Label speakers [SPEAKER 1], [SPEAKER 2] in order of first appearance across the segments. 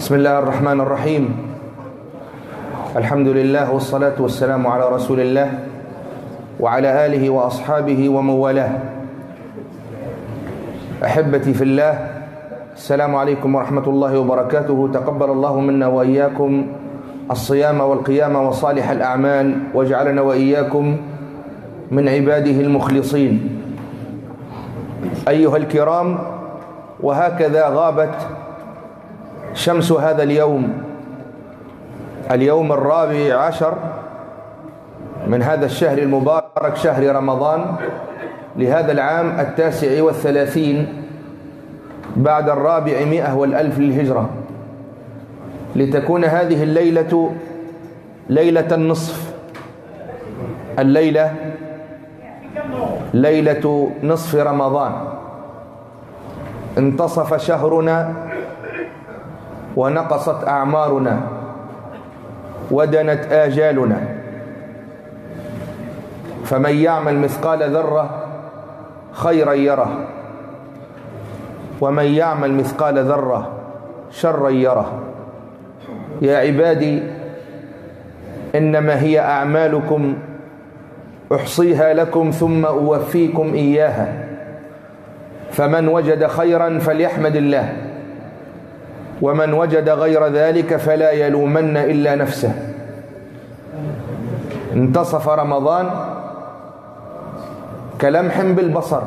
[SPEAKER 1] بسم الله الرحمن الرحيم. الحمد لله والصلاة والسلام على رسول الله وعلى آله وأصحابه ومن والاه. أحبتي في الله، السلام عليكم ورحمة الله وبركاته. تقبل الله منا وإياكم الصيام والقيام وصالح الأعمال، واجعلنا وإياكم من عباده المخلصين. أيها الكرام، وهكذا غابت شمس هذا اليوم 14 من هذا الشهر المبارك، شهر رمضان، لهذا العام 39 بعد 400 للهجرة، لتكون هذه الليلة ليلة النصف، الليلة ليلة نصف رمضان. انتصف شهرنا ونقصت أعمارنا ودنت آجالنا، فمن يعمل مثقال ذرة خيرا يره، ومن يعمل مثقال ذرة شرا يره. يا عبادي، إنما هي أعمالكم أحصيها لكم ثم أوفيكم إياها، فمن وجد خيرا فليحمد الله، ومن وجد غير ذلك فلا يلومن إلا نفسه. انتصف رمضان كلمح بالبصر،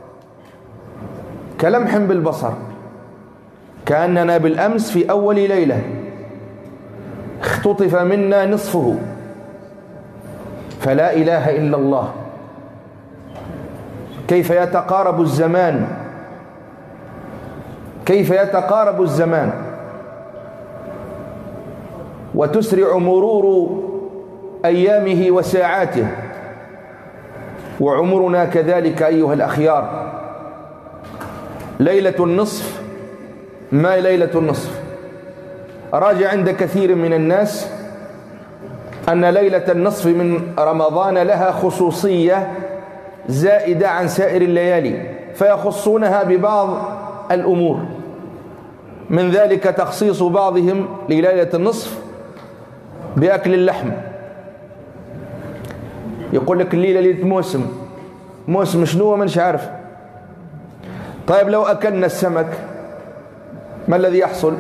[SPEAKER 1] كلمح بالبصر، كأننا بالأمس في أول ليلة اختطف منا نصفه. فلا إله إلا الله، كيف يتقارب الزمان، كيف يتقارب الزمان وتسرع مرور أيامه وساعاته، وعمرنا كذلك أيها الأخيار. ليلة النصف، ما ليلة النصف؟ راجع عند كثير من الناس أن ليلة النصف من رمضان لها خصوصية زائدة عن سائر الليالي، فيخصونها ببعض الأمور، من ذلك تخصيص بعضهم لليلة النصف بأكل اللحم. يقول لك الليلة ليلة موسم شنو منش عارف. طيب لو أكلنا السمك ما الذي يحصل؟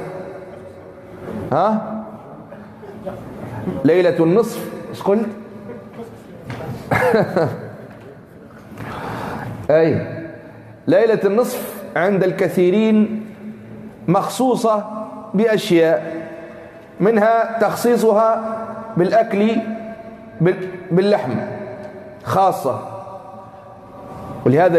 [SPEAKER 1] ليلة النصف ايش قلت؟ أي ليلة النصف عند الكثيرين مخصوصة بأشياء، منها تخصيصها بالأكل باللحم خاصة. ولهذا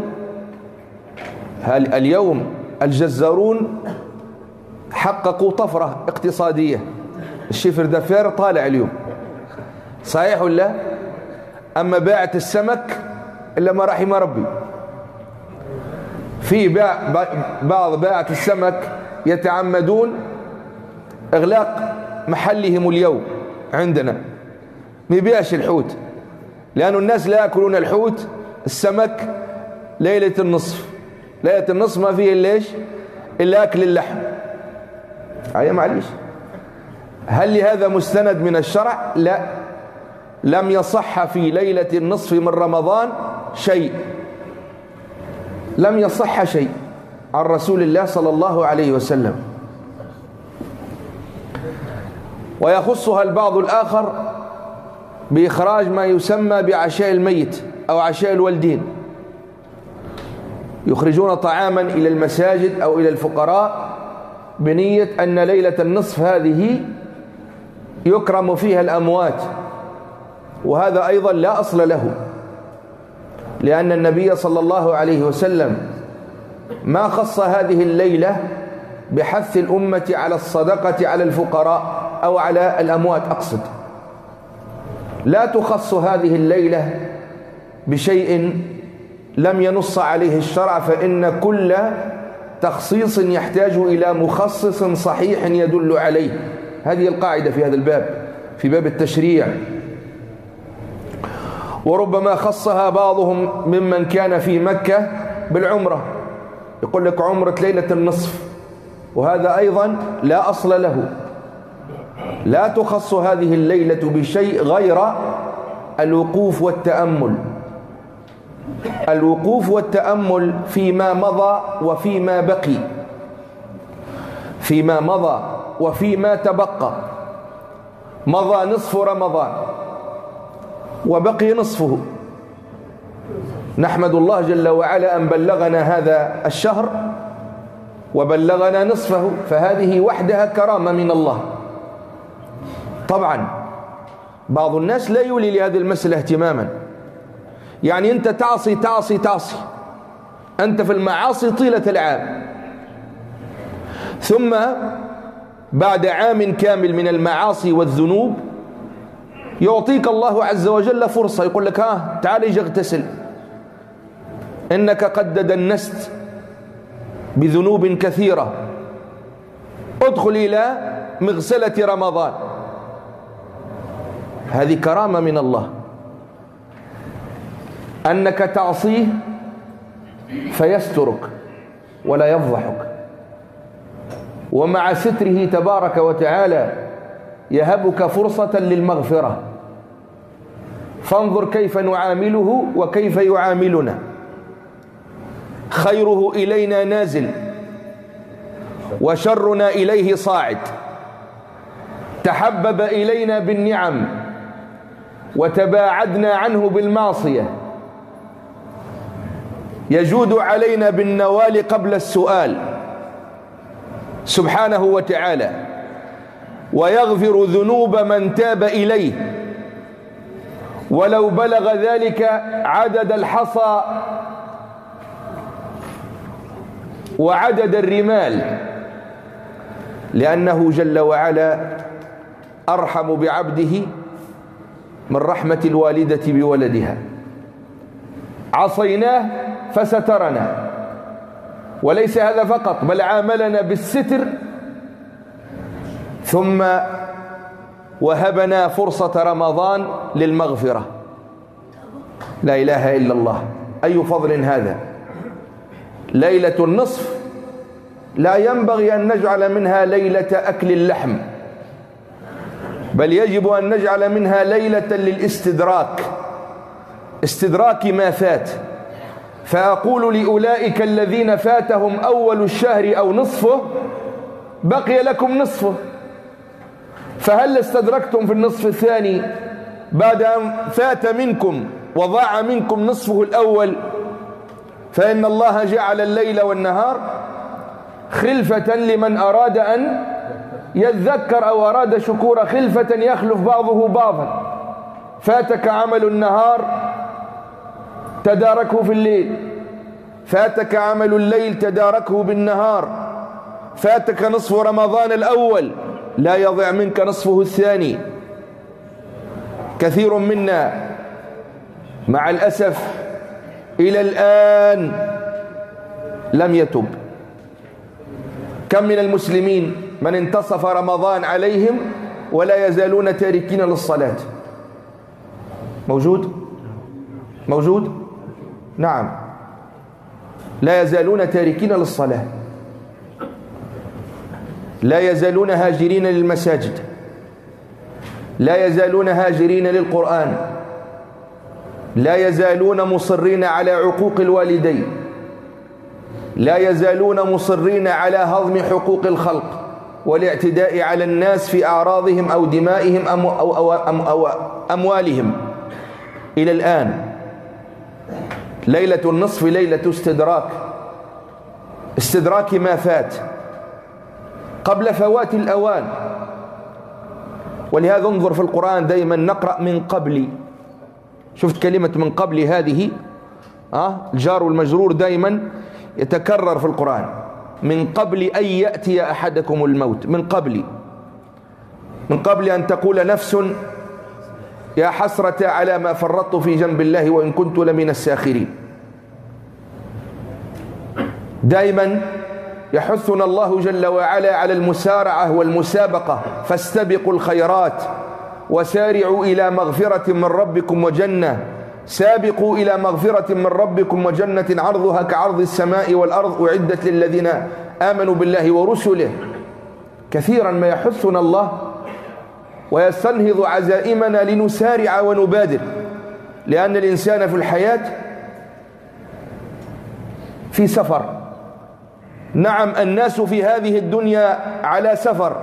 [SPEAKER 1] اليوم الجزارون حققوا طفرة اقتصادية. الشيفر دافير طالع اليوم، صحيح ولا؟ أما باعة السمك إلا ما رحم ربي. في بعض باعة السمك يتعمدون إغلاق محلهم اليوم عندنا، ما يبيعش الحوت، لأن الناس لا يأكلون الحوت السمك ليلة النصف. ليلة النصف ما فيه إلا أكل اللحم. معليش. هل لهذا مستند من الشرع؟ لا، لم يصح في ليلة النصف من رمضان شيء، لم يصح شيء عن رسول الله صلى الله عليه وسلم. ويخصها البعض الآخر بإخراج ما يسمى بعشاء الميت أو عشاء الوالدين، يخرجون طعاما إلى المساجد أو إلى الفقراء بنية أن ليلة النصف هذه يكرم فيها الأموات، وهذا أيضا لا أصل له، لأن النبي صلى الله عليه وسلم ما خص هذه الليلة بحث الأمة على الصدقة على الفقراء أو على الأموات. أقصد لا تخص هذه الليلة بشيء لم ينص عليه الشرع، فإن كل تخصيص يحتاج إلى مخصص صحيح يدل عليه. هذه القاعدة في هذا الباب، في باب التشريع. وربما خصها بعضهم ممن كان في مكة بالعمرة، يقول لك عمرة ليلة النصف، وهذا أيضا لا أصل له. لا تخص هذه الليلة بشيء غير الوقوف والتأمل. الوقوف والتأمل فيما مضى وفيما بقي، فيما مضى وفيما تبقى. مضى نصف رمضان وبقي نصفه، نحمد الله جل وعلا أن بلغنا هذا الشهر وبلغنا نصفه، فهذه وحدها كرامة من الله. طبعا بعض الناس لا يولي لهذه المسألة اهتماما، يعني أنت تعصي تعصي تعصي، أنت في المعاصي طيلة العام، ثم بعد عام كامل من المعاصي والذنوب يعطيك الله عز وجل فرصة، يقول لك ها تعال اجي اغتسل، إنك قد دنست بذنوب كثيرة، ادخل إلى مغسلة رمضان. هذه كرامة من الله، أنك تعصيه فيسترك ولا يفضحك، ومع ستره تبارك وتعالى يهبك فرصة للمغفرة. فانظر كيف نعامله وكيف يعاملنا. خيره إلينا نازل وشرنا إليه صاعد. تحبب إلينا بالنعم وتباعدنا عنه بالمعصية. يجود علينا بالنوال قبل السؤال سبحانه وتعالى، ويغفر ذنوب من تاب إليه ولو بلغ ذلك عدد الحصى وعدد الرمال، لأنه جل وعلا أرحم بعبده من رحمة الوالدة بولدها. عصيناه فسترنا، وليس هذا فقط بل عاملنا بالستر، ثم وهبنا فرصة رمضان للمغفرة. لا إله إلا الله، أي فضل هذا! ليلة النصف لا ينبغي أن نجعل منها ليلة أكل اللحم، بل يجب أن نجعل منها ليلة للاستدراك، استدراك ما فات. فأقول لأولئك الذين فاتهم أول الشهر أو نصفه بقي لكم نصفه، فهل استدركتم في النصف الثاني بعد أن فات منكم وضاع منكم نصفه الأول؟ فإن الله جعل الليل والنهار خلفة لمن أراد أن يذكر أو أراد شكور، خلفة يخلف بعضه بعضا. فاتك عمل النهار تداركه في الليل، فاتك عمل الليل تداركه بالنهار، فاتك نصف رمضان الأول لا يضيع منك نصفه الثاني. كثير منا مع الأسف إلى الآن لم يتب. كم من المسلمين من انتصف رمضان عليهم ولا يزالون تاركين للصلاة؟ موجود؟ موجود؟ نعم، لا يزالون تاركين للصلاة، لا يزالون هاجرين للمساجد، لا يزالون هاجرين للقرآن، لا يزالون مصرين على عقوق الوالدين، لا يزالون مصرين على هضم حقوق الخلق والاعتداء على الناس في أعراضهم أو دمائهم أو أموالهم إلى الآن. ليلة النصف ليلة استدراك، استدراك ما فات قبل فوات الأوان. ولهذا انظر في القرآن دائما نقرأ من قبل. شفت كلمة من قبل هذه؟ الجار والمجرور دائما يتكرر في القرآن. من قبل أن يأتي أحدكم الموت، من قبل، من قبل أن تقول نفس يا حسرة على ما فرطت في جنب الله وإن كنت لمن الساخرين. دائما يحثنا الله جل وعلا على المسارعة والمسابقة، فاستبقوا الخيرات وسارعوا إلى مغفرة من ربكم وجنة سابقوا إلى مغفرة من ربكم وجنة عرضها كعرض السماء والأرض أعدت للذين آمنوا بالله ورسله. كثيرا ما يحثنا الله ويستنهض عزائمنا لنسارع ونبادر، لأن الإنسان في الحياة في سفر. نعم، الناس في هذه الدنيا على سفر،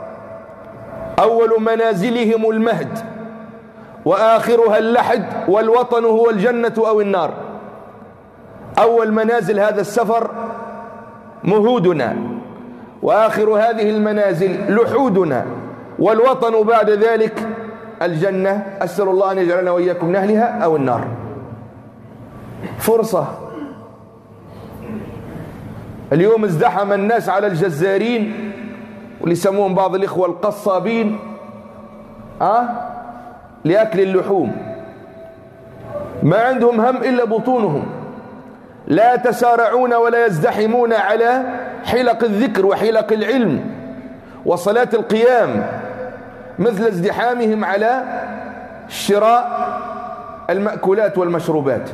[SPEAKER 1] أول منازلهم المهد وآخرها اللحد، والوطن هو الجنة أو النار. أول منازل هذا السفر مهودنا، وآخر هذه المنازل لحودنا، والوطن بعد ذلك الجنة. أسأل الله أن يجعلنا وإياكم من أهلها أو النار. فرصة. اليوم ازدحم الناس على الجزارين، واللي يسموهم بعض الإخوة القصابين، لأكل اللحوم. ما عندهم هم إلا بطونهم، لا يتسارعون ولا يزدحمون على حلق الذكر وحلق العلم وصلاة القيام مثل ازدحامهم على شراء المأكولات والمشروبات.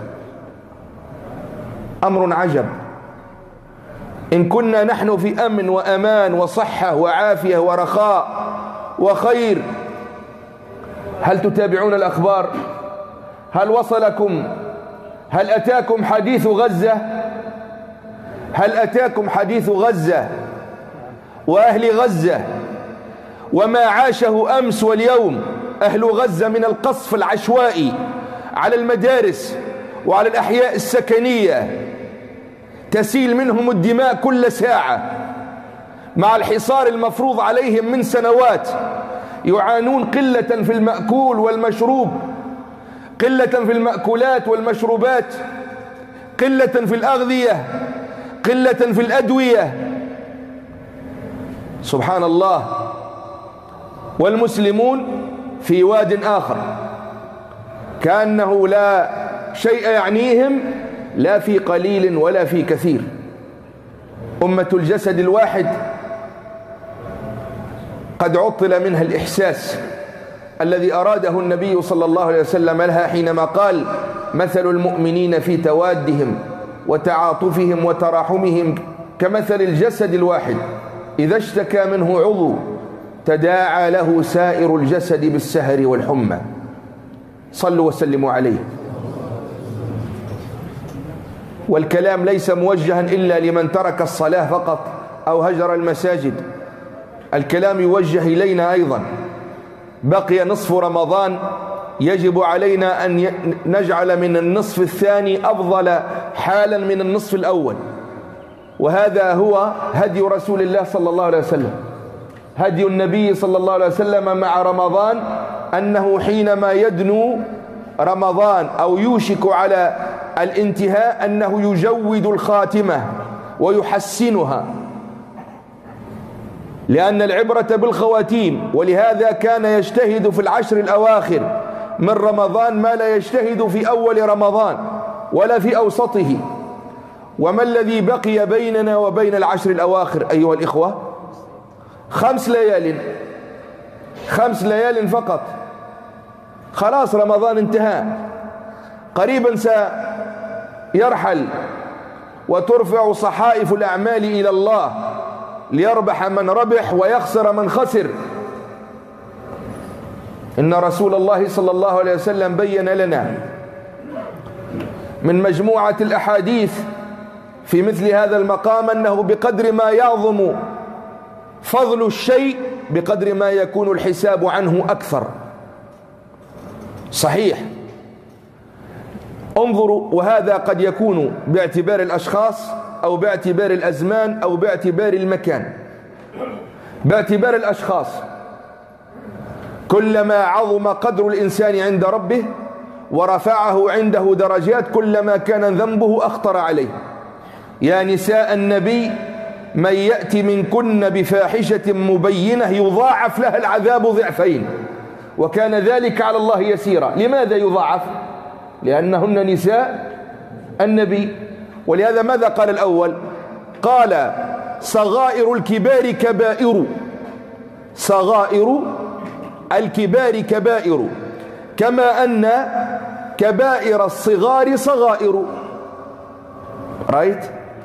[SPEAKER 1] أمر عجب. إن كنا نحن في أمن وأمان وصحة وعافية ورخاء وخير، هل تتابعون الأخبار؟ هل وصلكم؟ هل أتاكم حديث غزة؟ هل أتاكم حديث غزة وأهل غزة وما عاشه أمس واليوم أهل غزة من القصف العشوائي على المدارس وعلى الأحياء السكنية؟ تسيل منهم الدماء كل ساعة، مع الحصار المفروض عليهم من سنوات. يعانون قلة في المأكول والمشروب، قلة في المأكولات والمشروبات، قلة في الأغذية، قلة في الأدوية. سبحان الله. والمسلمون في واد آخر، كأنه لا شيء يعنيهم، لا في قليل ولا في كثير. أمة الجسد الواحد قد عطل منها الإحساس الذي أراده النبي صلى الله عليه وسلم لها حينما قال: مثل المؤمنين في توادهم وتعاطفهم وتراحمهم كمثل الجسد الواحد إذا اشتكى منه عضو تداعى له سائر الجسد بالسهر والحمى. صلوا وسلموا عليه. والكلام ليس موجها إلا لمن ترك الصلاة فقط أو هجر المساجد، الكلام يوجه إلينا أيضا. بقي نصف رمضان، يجب علينا أن نجعل من النصف الثاني أفضل حالا من النصف الأول، وهذا هو هدي رسول الله صلى الله عليه وسلم. هدي النبي صلى الله عليه وسلم مع رمضان أنه حينما يدنو رمضان أو يوشك على الانتهاء أنه يجود الخاتمة ويحسنها، لأن العبرة بالخواتيم. ولهذا كان يجتهد في العشر الأواخر من رمضان ما لا يجتهد في أول رمضان ولا في أوسطه. وما الذي بقي بيننا وبين العشر الأواخر أيها الإخوة؟ 5 ليال، 5 ليال فقط. خلاص رمضان انتهى، قريبا سيرحل وترفع صحائف الأعمال إلى الله ليربح من ربح ويخسر من خسر. إن رسول الله صلى الله عليه وسلم بين لنا من مجموعة الأحاديث في مثل هذا المقام أنه بقدر ما يعظم فضل الشيء بقدر ما يكون الحساب عنه أكثر. صحيح. انظروا، وهذا قد يكون باعتبار الأشخاص أو باعتبار الأزمان أو باعتبار المكان. باعتبار الأشخاص، كلما عظم قدر الإنسان عند ربه ورفعه عنده درجات كلما كان ذنبه أخطر عليه. يا نساء النبي من يأتي منكن بفاحشة مبينة يضاعف لها العذاب ضعفين وكان ذلك على الله يسيرا. لماذا يضاعف؟ لأنهن نساء النبي. ولهذا ماذا قال الأول؟ قال صغائر الكبار كبائر، صغائر الكبار كبائر، كما أن كبائر الصغار صغائر. رأيت؟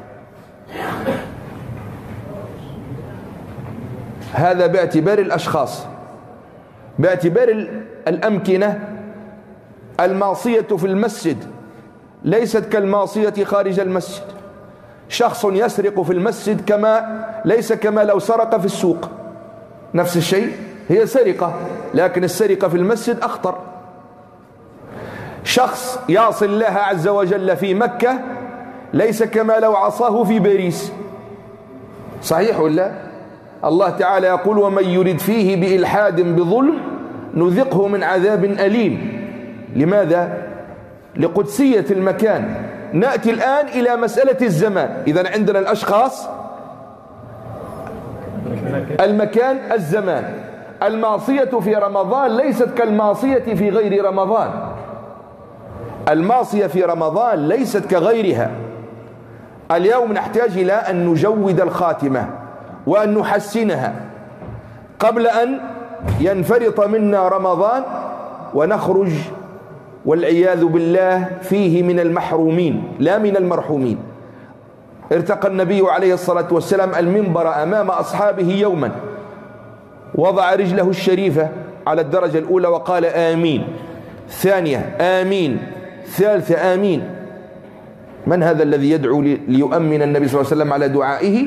[SPEAKER 1] هذا باعتبار الأشخاص. باعتبار الأمكنة، المعصية في المسجد ليست كالمعصية خارج المسجد. شخص يسرق في المسجد ليس كما لو سرق في السوق، نفس الشيء، هي سرقة، لكن السرقة في المسجد أخطر. شخص يعصي الله عز وجل في مكة ليس كما لو عصاه في باريس. صحيح ولا؟ الله تعالى يقول: ومن يرد فيه بإلحاد بظلم نذقه من عذاب أليم. لماذا؟ لقدسية المكان. نأتي الآن إلى مسألة الزمان. إذن عندنا الأشخاص، المكان، الزمان. المعصية في رمضان ليست كالمعصية في غير رمضان. المعصية في رمضان ليست كغيرها. اليوم نحتاج إلى أن نجود الخاتمة وأن نحسنها قبل أن ينفرط منا رمضان ونخرج والعياذ بالله فيه من المحرومين لا من المرحومين. ارتقى النبي عليه الصلاة والسلام المنبر أمام أصحابه يوما، وضع رجله الشريفة على الدرجة الأولى وقال: آمين. ثانية: آمين. ثالثة: آمين. من هذا الذي يدعو ليؤمن النبي صلى الله عليه وسلم على دعائه؟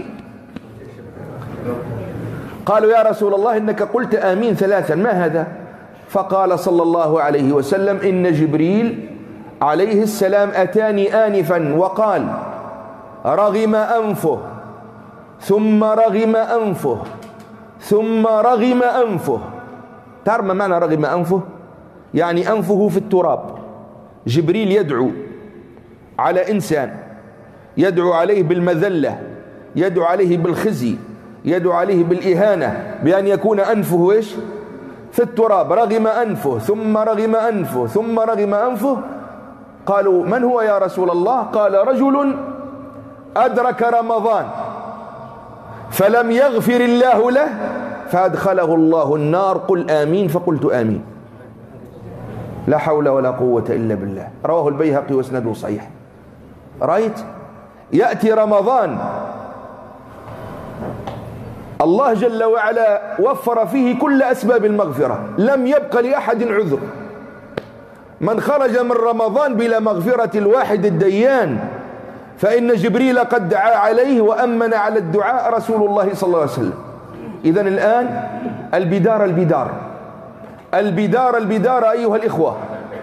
[SPEAKER 1] قالوا: يا رسول الله إنك قلت آمين ثلاثا، ما هذا؟ فقال صلى الله عليه وسلم: إن جبريل عليه السلام أتاني آنفا وقال: رغم أنفه ثم رغم أنفه ثم رغم أنفه. تعرف ما معنى رغم أنفه؟ يعني أنفه في التراب. جبريل يدعو على إنسان، يدعو عليه بالمذلة، يدعو عليه بالخزي، يدعو عليه بالإهانة، بأن يكون أنفه إيش؟ في التراب. رغم أنفه ثم رغم أنفه ثم رغم أنفه. قالوا: من هو يا رسول الله؟ قال: رجل أدرك رمضان فلم يغفر الله له فأدخله الله النار. قل آمين. فقلت آمين. لا حول ولا قوة إلا بالله. رواه البيهقي واسنده صحيح. رأيت؟ يأتي رمضان الله جل وعلا وفر فيه كل أسباب المغفرة، لم يبق لأحد عذر. من خرج من رمضان بلا مغفرة الواحد الديان فإن جبريل قد دعا عليه وأمن على الدعاء رسول الله صلى الله عليه وسلم. إذن الآن البدار البدار البدار البدار أيها الإخوة.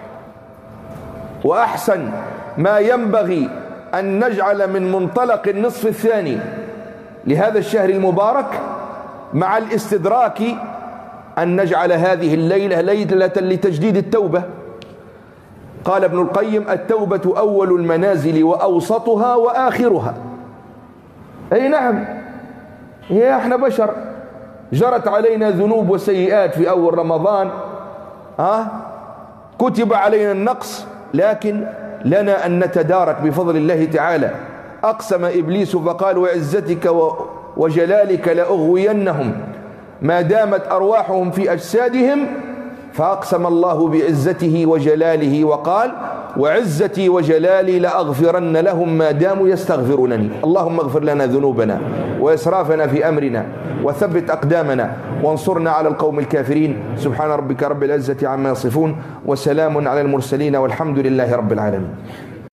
[SPEAKER 1] وأحسن ما ينبغي أن نجعل من منطلق النصف الثاني لهذا الشهر المبارك مع الاستدراك أن نجعل هذه الليلة ليلة لتجديد التوبة. قال ابن القيم: التوبة أول المنازل وأوسطها وآخرها. أي نعم، هي احنا بشر، جرت علينا ذنوب وسيئات في أول رمضان، كتب علينا النقص، لكن لنا أن نتدارك بفضل الله تعالى. أقسم إبليس فقال: وعزتك وجلالك لأغوينهم ما دامت أرواحهم في أجسادهم. فأقسم الله بعزته وجلاله وقال: وعزتي وجلالي لأغفرن لهم ما داموا يستغفرونني. اللهم اغفر لنا ذنوبنا وإسرافنا في أمرنا وثبت أقدامنا وانصرنا على القوم الكافرين. سبحان ربك رب العزة عما يصفون وسلام على المرسلين والحمد لله رب العالمين.